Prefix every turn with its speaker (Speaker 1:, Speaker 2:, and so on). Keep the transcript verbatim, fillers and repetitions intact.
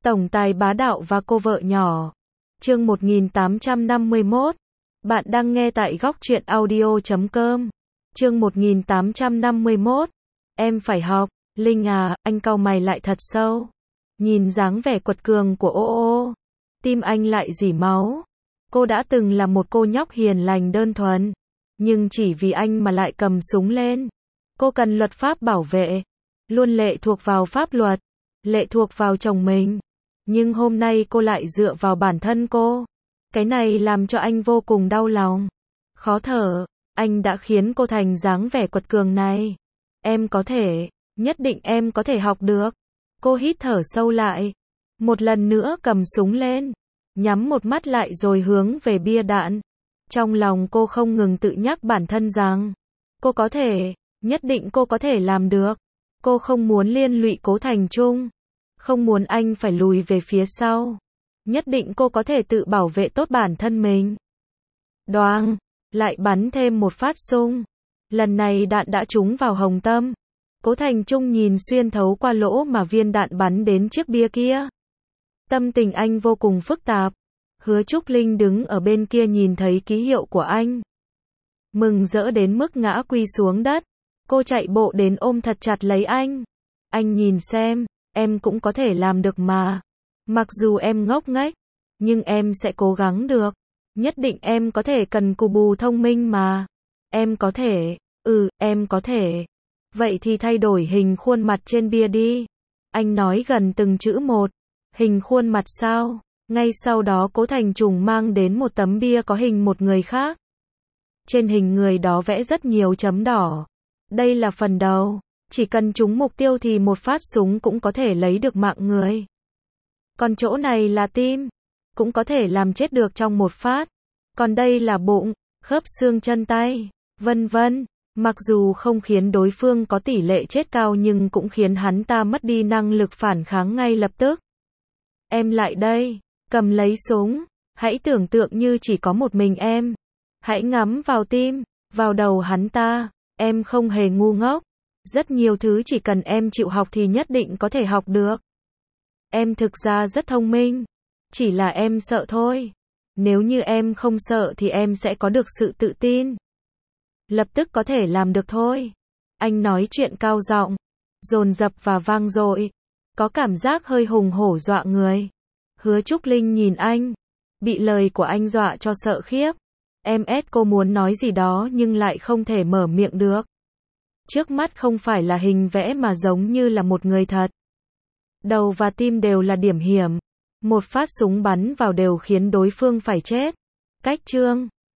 Speaker 1: Tổng tài bá đạo và cô vợ nhỏ. Chương một nghìn tám trăm năm mươi mốt. Bạn đang nghe tại góc truyện audio chấm com. Chương một nghìn tám trăm năm mươi mốt. Em phải học. Linh à, anh cau mày lại thật sâu. Nhìn dáng vẻ quật cường của ô ô. Tim anh lại rỉ máu. Cô đã từng là một cô nhóc hiền lành đơn thuần. Nhưng chỉ vì anh mà lại cầm súng lên. Cô cần luật pháp bảo vệ. Luôn lệ thuộc vào pháp luật. Lệ thuộc vào chồng mình. Nhưng hôm nay cô lại dựa vào bản thân cô. Cái này làm cho anh vô cùng đau lòng. Khó thở. Anh đã khiến cô thành dáng vẻ quật cường này. Em có thể. Nhất định em có thể học được. Cô hít thở sâu lại. Một lần nữa cầm súng lên. Nhắm một mắt lại rồi hướng về bia đạn. Trong lòng cô không ngừng tự nhắc bản thân rằng. Cô có thể. Nhất định cô có thể làm được. Cô không muốn liên lụy Cố Thành Trung. Không muốn anh phải lùi về phía sau. Nhất định cô có thể tự bảo vệ tốt bản thân mình. Đoàng. Lại bắn thêm một phát súng. Lần này đạn đã trúng vào hồng tâm. Cố Thành Trung nhìn xuyên thấu qua lỗ mà viên đạn bắn đến chiếc bia kia. Tâm tình anh vô cùng phức tạp. Hứa Trúc Linh đứng ở bên kia nhìn thấy ký hiệu của anh. Mừng rỡ đến mức ngã quỳ xuống đất. Cô chạy bộ đến ôm thật chặt lấy anh. Anh nhìn xem, em cũng có thể làm được mà. Mặc dù em ngốc nghếch, nhưng em sẽ cố gắng được. Nhất định em có thể cần cù bù thông minh mà. Em có thể, ừ, em có thể. Vậy thì thay đổi hình khuôn mặt trên bia đi. Anh nói gần từng chữ một. Hình khuôn mặt sao? Ngay sau đó Cố Thành Trung mang đến một tấm bia có hình một người khác. Trên hình người đó vẽ rất nhiều chấm đỏ. Đây là phần đầu. Chỉ cần trúng mục tiêu thì một phát súng cũng có thể lấy được mạng người. Còn chỗ này là tim. Cũng có thể làm chết được trong một phát. Còn đây là bụng, khớp xương chân tay, vân vân. Mặc dù không khiến đối phương có tỷ lệ chết cao nhưng cũng khiến hắn ta mất đi năng lực phản kháng ngay lập tức. Em lại đây, cầm lấy súng. Hãy tưởng tượng như chỉ có một mình em. Hãy ngắm vào tim, vào đầu hắn ta. Em không hề ngu ngốc. Rất nhiều thứ chỉ cần em chịu học thì nhất định có thể học được. Em thực ra rất thông minh. Chỉ là em sợ thôi. Nếu như em không sợ thì em sẽ có được sự tự tin. Lập tức có thể làm được thôi. Anh nói chuyện cao giọng, dồn dập và vang dội. Có cảm giác hơi hùng hổ dọa người. Hứa Trúc Linh nhìn anh. Bị lời của anh dọa cho sợ khiếp. Em ét cô muốn nói gì đó nhưng lại không thể mở miệng được. Trước mắt không phải là hình vẽ mà giống như là một người thật. Đầu và tim đều là điểm hiểm. Một phát súng bắn vào đều khiến đối phương phải chết. Cách chương